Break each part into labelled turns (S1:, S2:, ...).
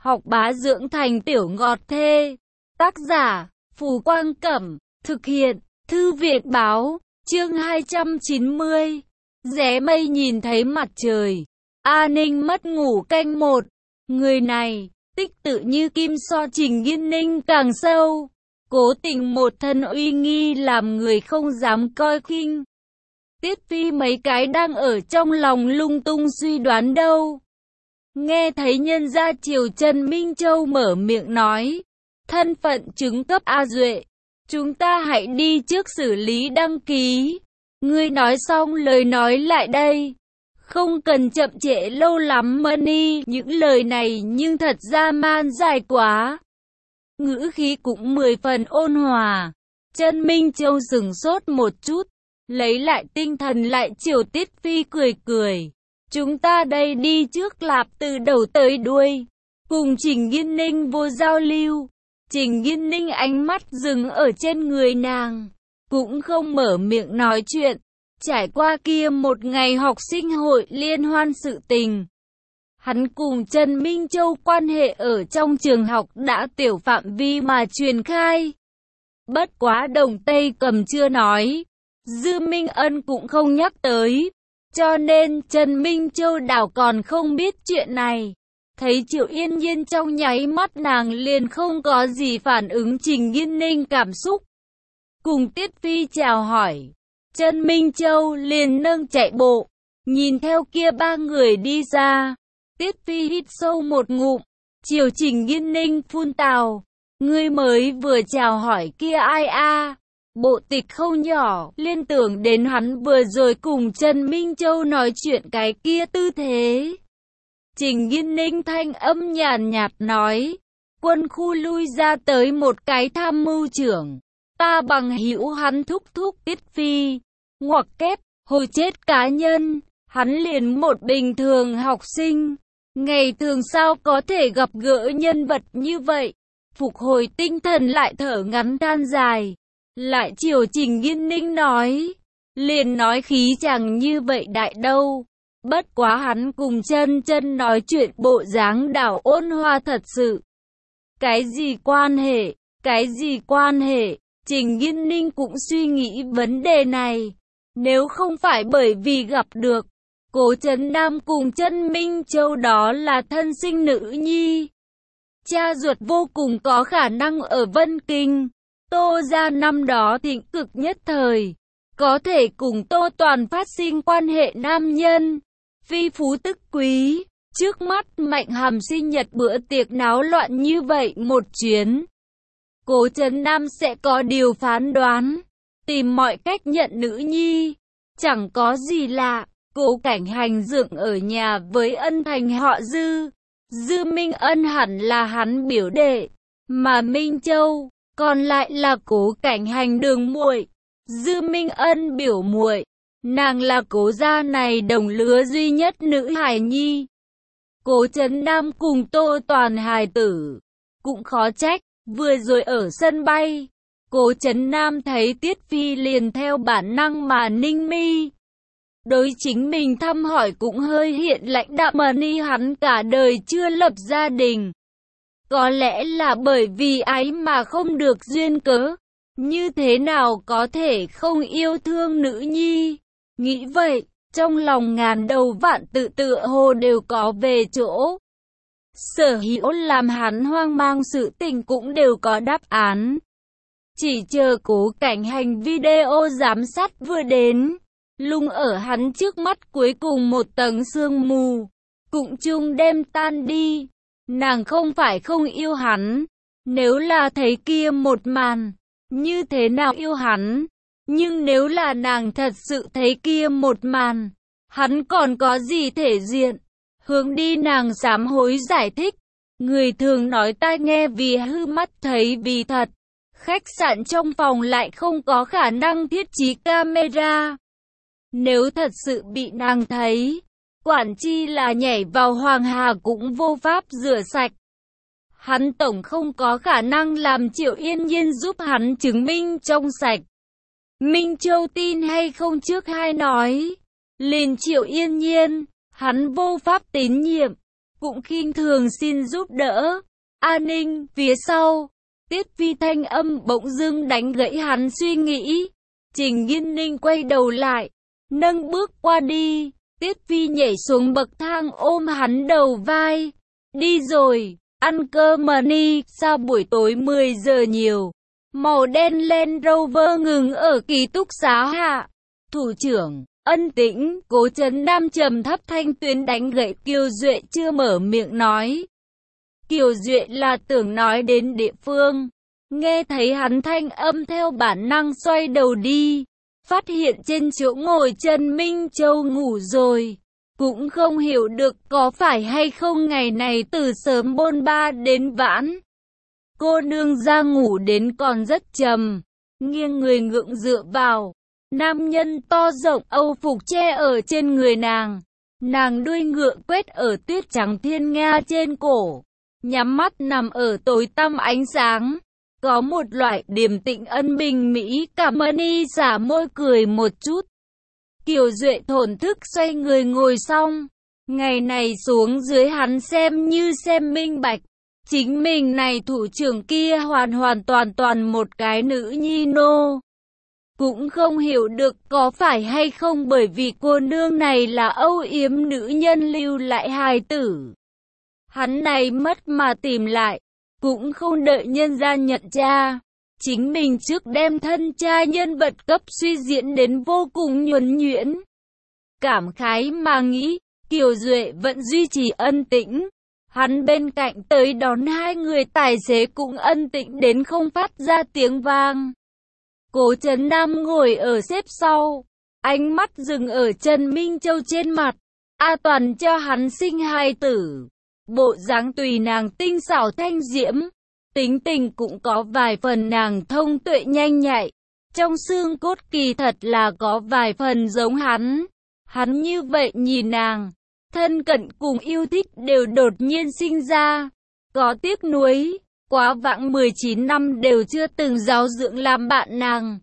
S1: học bá dưỡng thành tiểu ngọt thê. Tác giả, Phù Quang Cẩm, thực hiện, Thư viện Báo, chương 290. Ré mây nhìn thấy mặt trời. A Ninh mất ngủ canh 1. Người này, tích tự như kim so Trình Nghiên Ninh càng sâu. Cố tình một thân uy nghi làm người không dám coi khinh. Tiết Phi mấy cái đang ở trong lòng lung tung suy đoán đâu. Nghe thấy nhân gia Triều Trần Minh Châu mở miệng nói. Thân phận chứng cấp A Duệ. Chúng ta hãy đi trước xử lý đăng ký. Ngươi nói xong lời nói lại đây. Không cần chậm trễ lâu lắm Money. Những lời này nhưng thật ra man dài quá. Ngữ khí cũng 10 phần ôn hòa. Trần Minh Châu sững sốt một chút. Lấy lại tinh thần lại chiều Tiết Phi cười cười. Chúng ta đây đi trước lạp từ đầu tới đuôi. Cùng Trình Nghiên Ninh vô giao lưu. Trình Nghiên Ninh ánh mắt dừng ở trên người nàng. Cũng không mở miệng nói chuyện. Trải qua kia một ngày học sinh hội liên hoan sự tình. Hắn cùng Trần Minh Châu quan hệ ở trong trường học đã tiểu phạm vi mà truyền khai. Bất quá Đồng Tây Cầm chưa nói. Dư Minh Ân cũng không nhắc tới. Cho nên Trần Minh Châu đảo còn không biết chuyện này. Thấy Triệu Yên Nhiên trong nháy mắt nàng liền không có gì phản ứng. Trình Nghiên Ninh cảm xúc. Cùng Tiết Phi chào hỏi. Trần Minh Châu liền nâng chạy bộ. Nhìn theo kia ba người đi ra. Tiết Phi hít sâu một ngụm. Chiều Trình Nghiên Ninh phun tào. Ngươi mới vừa chào hỏi kia ai a? Bộ tịch không nhỏ, liên tưởng đến hắn vừa rồi cùng Trần Minh Châu nói chuyện cái kia tư thế. Trình Nghiên Ninh thanh âm nhàn nhạt nói. Quân khu lui ra tới một cái tham mưu trưởng. Ta bằng hữu hắn thúc thúc Tiết Phi. Ngoặc kép, hồi chết cá nhân. Hắn liền một bình thường học sinh. Ngày thường sao có thể gặp gỡ nhân vật như vậy. Phục hồi tinh thần lại thở ngắn than dài. Lại chiều Trình Nghiên Ninh nói. Liền nói khí chẳng như vậy đại đâu. Bất quá hắn cùng chân chân nói chuyện bộ dáng đảo ôn hòa thật sự. Cái gì quan hệ? Cái gì quan hệ? Trình Nghiên Ninh cũng suy nghĩ vấn đề này. Nếu không phải bởi vì gặp được Cố Trấn Nam cùng Trần Minh Châu đó là thân sinh nữ nhi. Cha ruột vô cùng có khả năng ở Vân Kinh. Tô gia năm đó thịnh cực nhất thời. Có thể cùng Tô Toàn phát sinh quan hệ nam nhân. Phi phú tức quý. Trước mắt Mạnh Hàm sinh nhật bữa tiệc náo loạn như vậy một chuyến. Cố Trấn Nam sẽ có điều phán đoán. Tìm mọi cách nhận nữ nhi. Chẳng có gì lạ. Cố Cảnh Hành dựng ở nhà với ân thành họ Dư. Dư Minh Ân hẳn là hắn biểu đệ. Mà Minh Châu, còn lại là Cố Cảnh Hành đường muội. Dư Minh Ân biểu muội. Nàng là Cố gia này đồng lứa duy nhất nữ hài nhi. Cố Trấn Nam cùng Tô Toàn hài tử. Cũng khó trách, vừa rồi ở sân bay. Cố Trấn Nam thấy Tiết Phi liền theo bản năng mà ninh mi. Đối chính mình thăm hỏi cũng hơi hiện lãnh đạm Money hắn cả đời chưa lập gia đình. Có lẽ là bởi vì ái mà không được duyên cớ. Như thế nào có thể không yêu thương nữ nhi? Nghĩ vậy, trong lòng ngàn đầu vạn tự tựa hồ đều có về chỗ. Sở hữu làm hắn hoang mang sự tình cũng đều có đáp án. Chỉ chờ Cố Cảnh Hành video giám sát vừa đến. Lung ở hắn trước mắt cuối cùng một tầng sương mù. Cũng chung đêm tan đi. Nàng không phải không yêu hắn. Nếu là thấy kia một màn. Như thế nào yêu hắn. Nhưng nếu là nàng thật sự thấy kia một màn. Hắn còn có gì thể diện. Hướng đi nàng sám hối giải thích. Người thường nói tai nghe vì hư mắt thấy vì thật. Khách sạn trong phòng lại không có khả năng thiết trí camera. Nếu thật sự bị nàng thấy, quản chi là nhảy vào Hoàng Hà cũng vô pháp rửa sạch. Hắn tổng không có khả năng làm Triệu Yên Nhiên giúp hắn chứng minh trong sạch. Minh Châu tin hay không trước hai nói. Liền Triệu Yên Nhiên, hắn vô pháp tín nhiệm. cũng khinh thường xin giúp đỡ. An ninh, phía sau. Tiết Phi thanh âm bỗng dưng đánh gãy hắn suy nghĩ. Trình Nghiên Ninh quay đầu lại, nâng bước qua đi. Tiết Phi nhảy xuống bậc thang ôm hắn đầu vai. Đi rồi, ăn cơm mà đi, sao buổi tối 10 giờ nhiều. Màu đen Land Rover ngừng ở ký túc xá hạ. Thủ trưởng, Ân Tĩnh, Cố Trấn Nam trầm thấp thanh tuyến đánh gãy Kiều Duệ chưa mở miệng nói. Kiều Duệ là tưởng nói đến địa phương. Nghe thấy hắn thanh âm theo bản năng xoay đầu đi. Phát hiện trên chỗ ngồi Trần Minh Châu ngủ rồi. Cũng không hiểu được có phải hay không ngày này từ sớm bôn ba đến vãn. Cô nương ra ngủ đến còn rất trầm. Nghiêng người ngượng dựa vào. Nam nhân to rộng Âu phục che ở trên người nàng. Nàng đuôi ngựa quét ở tuyết trắng thiên nga trên cổ. Nhắm mắt nằm ở tối tăm ánh sáng. Có một loại điềm tĩnh ân bình mỹ. Cảm ơn y xả môi cười một chút. Kiều Duệ thổn thức xoay người ngồi xong. Ngày này xuống dưới hắn xem như xem minh bạch. Chính mình này thủ trưởng kia hoàn toàn một cái nữ nhi nô. Cũng không hiểu được có phải hay không bởi vì cô nương này là âu yếm nữ nhân lưu lại hài tử. Hắn này mất mà tìm lại, cũng không đợi nhân gia nhận ra. Chính mình trước đem thân trai nhân vật cấp suy diễn đến vô cùng nhuần nhuyễn. Cảm khái mà nghĩ, Kiều Duệ vẫn duy trì ân tĩnh. Hắn bên cạnh tới đón hai người tài xế cũng ân tĩnh đến không phát ra tiếng vang. Cố Trấn Nam ngồi ở xếp sau, ánh mắt dừng ở Trần Minh Châu trên mặt. A Toàn cho hắn sinh hài tử. Bộ dáng tùy nàng tinh xảo thanh diễm, tính tình cũng có vài phần nàng thông tuệ nhanh nhạy. Trong xương cốt kỳ thật là có vài phần giống hắn. Hắn như vậy nhìn nàng, thân cận cùng yêu thích đều đột nhiên sinh ra. Có tiếc nuối, quá vãng 19 năm đều chưa từng giáo dưỡng làm bạn nàng.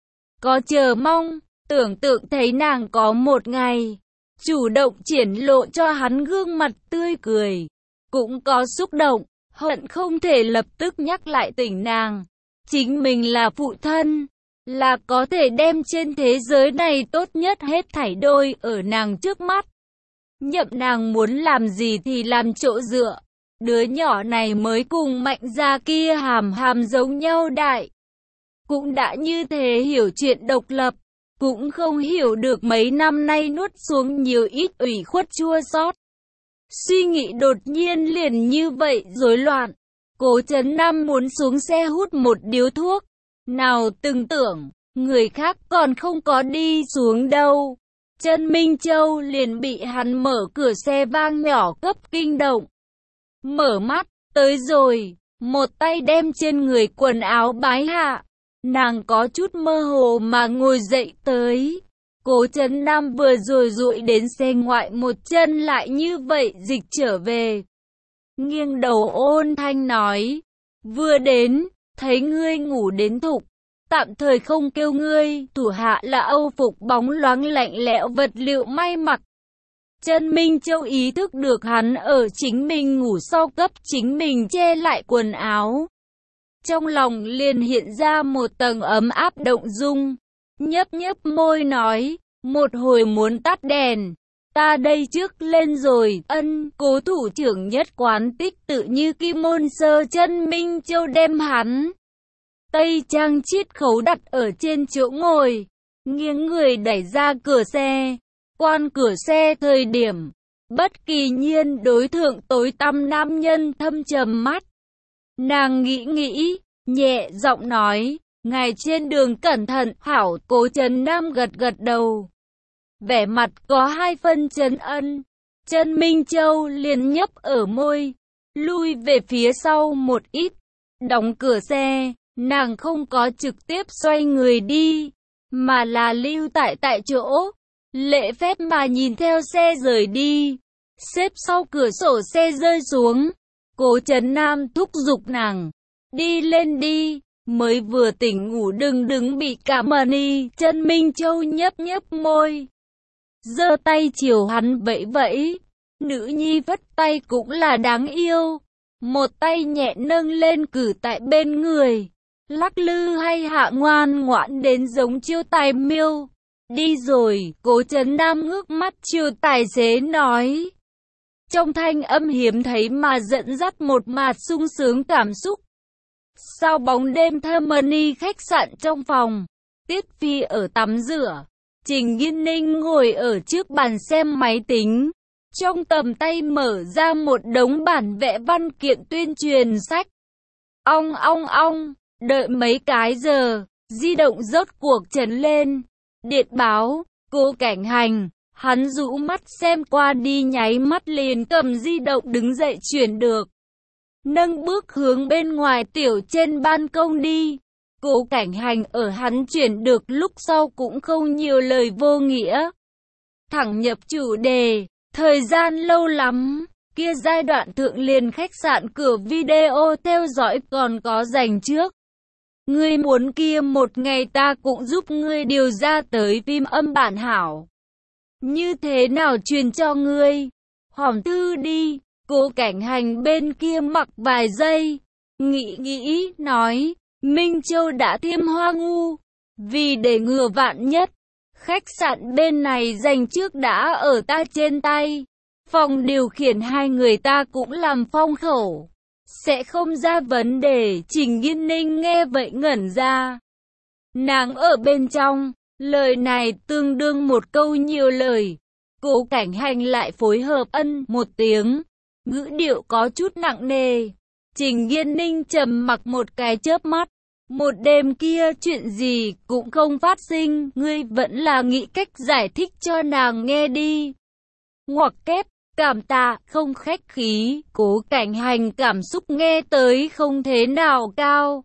S1: Có chờ mong, tưởng tượng thấy nàng có một ngày chủ động triển lộ cho hắn gương mặt tươi cười. Cũng có xúc động, hận không thể lập tức nhắc lại tỉnh nàng. Chính mình là phụ thân, là có thể đem trên thế giới này tốt nhất hết thảy đôi ở nàng trước mắt. Nhậm nàng muốn làm gì thì làm chỗ dựa. Đứa nhỏ này mới cùng Mạnh gia kia hàm giống nhau đại. Cũng đã như thế hiểu chuyện độc lập. Cũng không hiểu được mấy năm nay nuốt xuống nhiều ít ủy khuất chua xót. Suy nghĩ đột nhiên liền như vậy rối loạn. Cố Trấn Nam muốn xuống xe hút một điếu thuốc. Nào từng tưởng, người khác còn không có đi xuống đâu. Trần Minh Châu liền bị hắn mở cửa xe vang nhỏ cấp kinh động. Mở mắt, tới rồi, một tay đem trên người quần áo bái hạ. Nàng có chút mơ hồ mà ngồi dậy tới. Cố Trấn Nam vừa rồi dụi đến xe ngoại một chân lại như vậy dịch trở về. Nghiêng đầu ôn thanh nói, vừa đến, thấy ngươi ngủ đến thục. Tạm thời không kêu ngươi, thủ hạ là Âu phục bóng loáng lạnh lẽo vật liệu may mặc. Trần Minh Châu ý thức được hắn ở chính mình ngủ sau cấp chính mình che lại quần áo. Trong lòng liền hiện ra một tầng ấm áp động dung. Nhấp môi nói, một hồi muốn tắt đèn. Ta đây trước lên rồi, ân, Cố thủ trưởng nhất quán tích tự như kim môn sơ. Trần Minh Châu đem hắn tây trang chiết khấu đặt ở trên chỗ ngồi, nghiêng người đẩy ra cửa xe. Quan cửa xe thời điểm, bất kỳ nhiên đối thượng tối tăm nam nhân thâm trầm mắt. Nàng nghĩ, nhẹ giọng nói, ngài trên đường cẩn thận, hảo. Cố Trấn Nam gật đầu. Vẻ mặt có hai phân trấn ân. Trần Minh Châu liền nhấp ở môi, lui về phía sau một ít, đóng cửa xe. Nàng không có trực tiếp xoay người đi, mà là lưu tại chỗ, lễ phép mà nhìn theo xe rời đi. Xếp sau cửa sổ xe rơi xuống, Cố Trấn Nam thúc giục nàng, đi lên đi, mới vừa tỉnh ngủ đừng bị cảm ơn y. Trần Minh Châu nhấp môi, giơ tay chiều hắn vẫy vẫy, Nữ nhi vất tay cũng là đáng yêu. Một tay nhẹ nâng lên cử tại bên người, lắc lư hay hạ ngoan ngoãn đến giống chiêu tài miêu. Đi rồi, Cố Chấn Nam ngước mắt chiều tài xế nói. Trong thanh âm hiếm thấy mà dẫn dắt một mạt sung sướng cảm xúc. Sau bóng đêm Harmony khách sạn trong phòng, Tiết Phi ở tắm rửa, Trình Nghiên Ninh ngồi ở trước bàn xem máy tính. Trong tầm tay mở ra một đống bản vẽ văn kiện tuyên truyền sách. Ong, đợi mấy cái giờ, di động rốt cuộc chấn lên. Điện báo, Cố Cảnh Hành, hắn rũ mắt xem qua đi nháy mắt liền cầm di động đứng dậy chuyển được. Nâng bước hướng bên ngoài tiểu trên ban công đi. Cố Cảnh Hành ở hắn chuyển được lúc sau cũng không nhiều lời vô nghĩa. Thẳng nhập chủ đề. Thời gian lâu lắm, kia giai đoạn thượng liền khách sạn cửa video theo dõi còn có dành trước. Ngươi muốn kia một ngày ta cũng giúp ngươi điều ra tới phim âm bản hảo. Như thế nào truyền cho ngươi? Hòm thư đi. Cố Cảnh Hành bên kia mặc vài giây, nghĩ, nói, Minh Châu đã tiêm hoa ngu. Vì để ngừa vạn nhất, khách sạn bên này dành trước đã ở ta trên tay. Phòng điều khiển hai người ta cũng làm phong khẩu. Sẽ không ra vấn đề. Trình Nghiên Ninh nghe vậy ngẩn ra. Nàng ở bên trong. Lời này tương đương một câu nhiều lời. Cố Cảnh Hành lại phối hợp ân một tiếng. Ngữ điệu có chút nặng nề. Trình Nghiên Ninh trầm mặc một cái chớp mắt. Một đêm kia chuyện gì cũng không phát sinh, ngươi vẫn là nghĩ cách giải thích cho nàng nghe đi. Ngoặc kép, cảm tạ, không khách khí. Cố Cảnh Hành cảm xúc nghe tới không thế nào cao.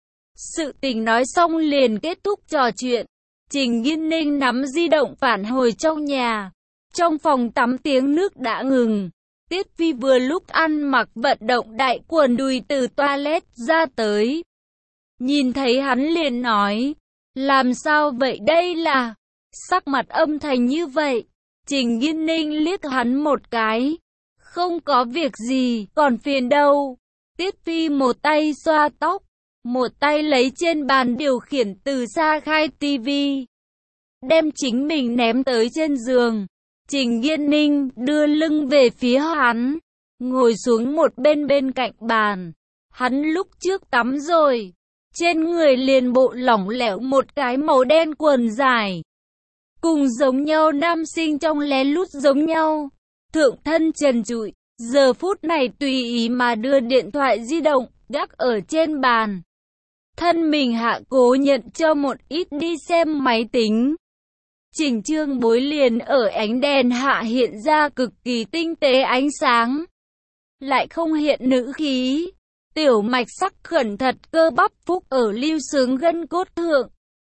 S1: Sự tình nói xong liền kết thúc trò chuyện. Trình Nghiên Ninh nắm di động phản hồi trong nhà. Trong phòng tắm tiếng nước đã ngừng. Tiết Phi vừa lúc ăn mặc vận động đại quần đùi từ toilet ra tới. Nhìn thấy hắn liền nói, làm sao vậy đây là, sắc mặt âm thành như vậy. Trình Nghiên Ninh liếc hắn một cái, không có việc gì, còn phiền đâu. Tiết Phi một tay xoa tóc, một tay lấy trên bàn điều khiển từ xa khai tivi, đem chính mình ném tới trên giường. Trình Nghiên Ninh đưa lưng về phía hắn, ngồi xuống một bên cạnh bàn. Hắn lúc trước tắm rồi. Trên người liền bộ lỏng lẻo một cái màu đen quần dài. Cùng giống nhau nam sinh trong lén lút giống nhau. Thượng thân trần trụi, giờ phút này tùy ý mà đưa điện thoại di động, gác ở trên bàn. Thân mình hạ cố nhận cho một ít đi xem máy tính. Chỉnh chương bối liền ở ánh đèn hạ hiện ra cực kỳ tinh tế ánh sáng. Lại không hiện nữ khí. Tiểu mạch sắc khẩn thật cơ bắp phúc ở lưu xướng gân cốt thượng.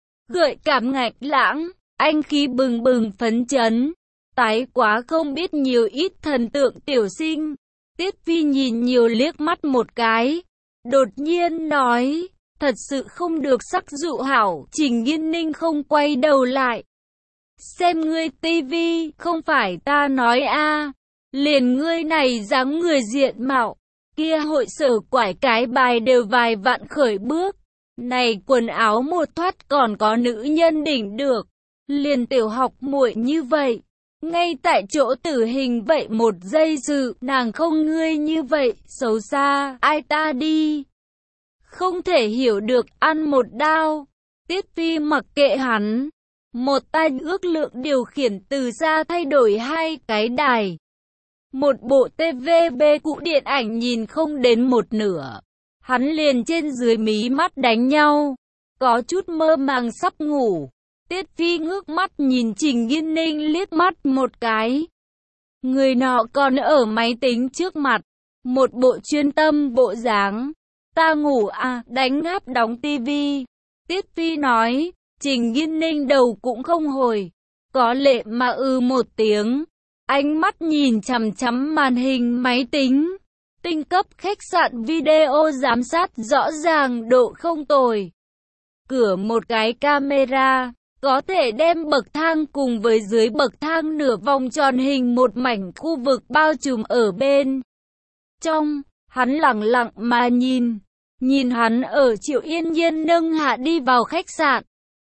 S1: Gợi cảm ngạch lãng, anh khí bừng bừng phấn chấn. Tái quá không biết nhiều ít thần tượng tiểu sinh. Tiết Phi nhìn nhiều liếc mắt một cái. Đột nhiên nói, thật sự không được sắc dụ hảo. Trình Nghiên Ninh không quay đầu lại. Xem ngươi tivi, không phải ta nói a, liền ngươi này dáng người diện mạo. Kia hội sở quải cái bài đều vài vạn khởi bước. Này quần áo một thoát còn có nữ nhân đỉnh được. Liền tiểu học muội như vậy. Ngay tại chỗ tử hình vậy một giây dự, nàng không ngươi như vậy, xấu xa, ai ta đi. Không thể hiểu được ăn một đao. Tiết Phi mặc kệ hắn. Một tay ước lượng điều khiển từ xa thay đổi hai cái đài. Một bộ TVB cũ điện ảnh nhìn không đến một nửa. Hắn liền trên dưới mí mắt đánh nhau. Có chút mơ màng sắp ngủ. Tiết Phi ngước mắt nhìn Trình Nghiên Ninh liếc mắt một cái. Người nọ còn ở máy tính trước mặt. Một bộ chuyên tâm bộ dáng. Ta ngủ à, đánh ngáp đóng tivi. Tiết Phi nói. Trình Nghiên Ninh đầu cũng không hồi. Có lệ mà một tiếng. Ánh mắt nhìn chằm chằm màn hình máy tính. Tinh cấp khách sạn video giám sát rõ ràng độ không tồi. Cửa một cái camera. có thể đem bậc thang cùng với dưới bậc thang nửa vòng tròn hình một mảnh khu vực bao trùm ở bên trong. Hắn lặng lặng mà nhìn hắn ở Triệu Yên Nhiên nâng hạ đi vào khách sạn.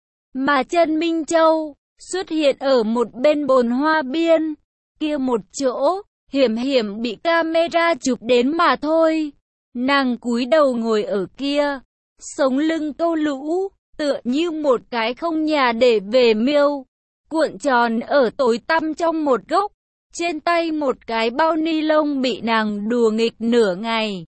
S1: Mà Trần Minh Châu xuất hiện ở một bên bồn hoa biên, kia một chỗ, hiểm hiểm bị camera chụp đến mà thôi. Nàng cúi đầu ngồi ở kia, sống lưng câu lũ, tựa như một cái không nhà để về miêu, cuộn tròn ở tối tăm trong một góc. Trên tay một cái bao ni lông bị nàng đùa nghịch nửa ngày.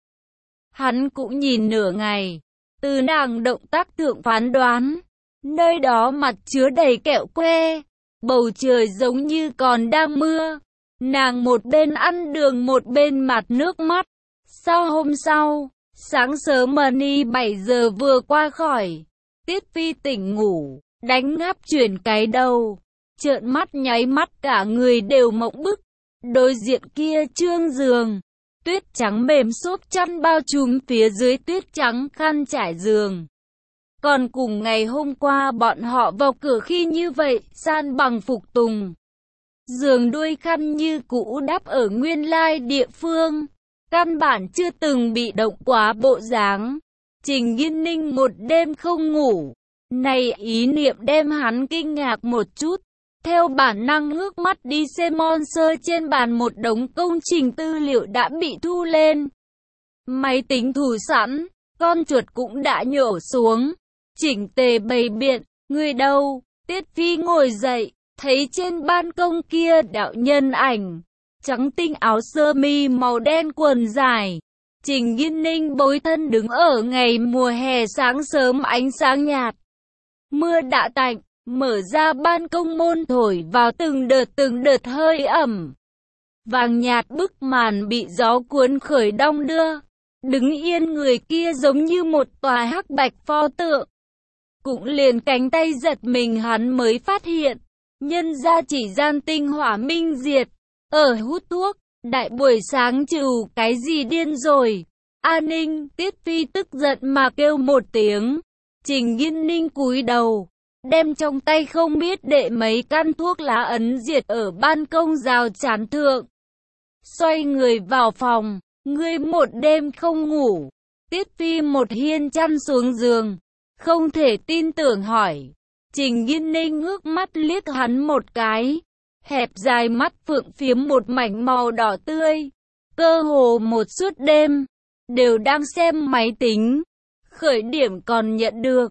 S1: Hắn cũng nhìn nửa ngày, từ nàng động tác thượng phán đoán, nơi đó mặt chứa đầy kẹo que, bầu trời giống như còn đang mưa. Nàng một bên ăn đường một bên mặt nước mắt. Sau hôm sau, sáng sớm Mani 7 giờ vừa qua khỏi, Tiết Phi tỉnh ngủ, đánh ngáp chuyển cái đầu, trợn mắt nháy mắt cả người đều mộng bức. Đối diện kia trương giường, tuyết trắng mềm xốp chăn bao trùm phía dưới tuyết trắng khăn trải giường. Còn cùng ngày hôm qua bọn họ vào cửa khi như vậy, san bằng phục tùng. Giường đuôi khăn như cũ đắp ở nguyên lai địa phương, căn bản chưa từng bị động quá bộ dáng. Trình Nghiên Ninh một đêm không ngủ, này ý niệm đem hắn kinh ngạc một chút. Theo bản năng ngước mắt đi xem Monster trên bàn một đống công trình tư liệu đã bị thu lên. Máy tính thủ sẵn, con chuột cũng đã nhổ xuống, chỉnh tề bày biện, người đâu? Tiết Phi ngồi dậy, thấy trên ban công kia đạo nhân ảnh, trắng tinh áo sơ mi màu đen quần dài. Trình Nghiên Ninh bối thân đứng ở ngày mùa hè sáng sớm ánh sáng nhạt. Mưa đã tạnh, mở ra ban công môn thổi vào từng đợt hơi ẩm. Vàng nhạt bức màn bị gió cuốn khởi đong đưa. Đứng yên người kia giống như một tòa hắc bạch pho tượng. Cũng liền cánh tay giật mình hắn mới phát hiện. Nhân ra chỉ gian tinh hỏa minh diệt. Ở hút thuốc, đại buổi sáng trừ cái gì điên rồi. An Ninh, Tiết Phi tức giận mà kêu một tiếng. Trình Nghiên Ninh cúi đầu, đem trong tay không biết đệ mấy căn thuốc lá ấn diệt ở ban công rào chắn thượng. Xoay người vào phòng, ngươi một đêm không ngủ. Tiết Phi một hiên chăn xuống giường, không thể tin tưởng hỏi. Trình Nghiên Ninh ngước mắt liếc hắn một cái, hẹp dài mắt phượng phiếm một mảnh màu đỏ tươi. Cơ hồ một suốt đêm, đều đang xem máy tính. Khởi điểm còn nhận được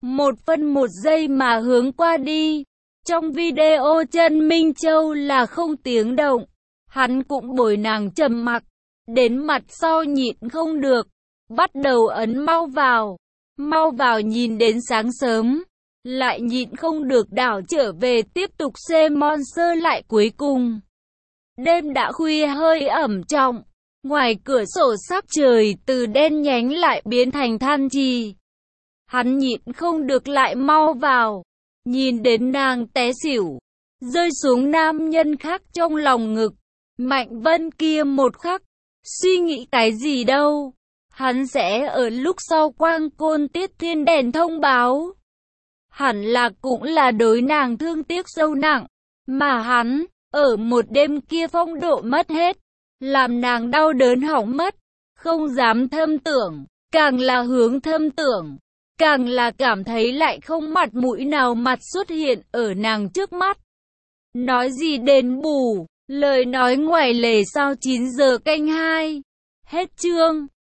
S1: 1/1 giây mà hướng qua đi. Trong video Trần Minh Châu là không tiếng động. Hắn cũng bồi nàng trầm mặc. Đến mặt sau nhịn không được, bắt đầu ấn mau vào nhìn đến sáng sớm. Lại nhịn không được đảo trở về tiếp tục xem Monster lại cuối cùng. Đêm đã khuya hơi ẩm trọng. Ngoài cửa sổ sắc trời từ đen nhánh lại biến thành than trì. Hắn nhịn không được lại mau vào. Nhìn đến nàng té xỉu, rơi xuống nam nhân khác trong lòng ngực. Mạnh Vân kia một khắc, suy nghĩ cái gì đâu. Hắn sẽ ở lúc sau quang côn Tiết Thiên đèn thông báo. Hẳn là cũng là đối nàng thương tiếc sâu nặng. Mà hắn, ở một đêm kia phong độ mất hết. Làm nàng đau đớn hỏng mất. Không dám thâm tưởng, càng là hướng thâm tưởng. Càng là cảm thấy lại không mặt mũi nào mặt xuất hiện ở nàng trước mắt. Nói gì đền bù, lời nói ngoài lề sau 9 giờ canh 2. Hết chương.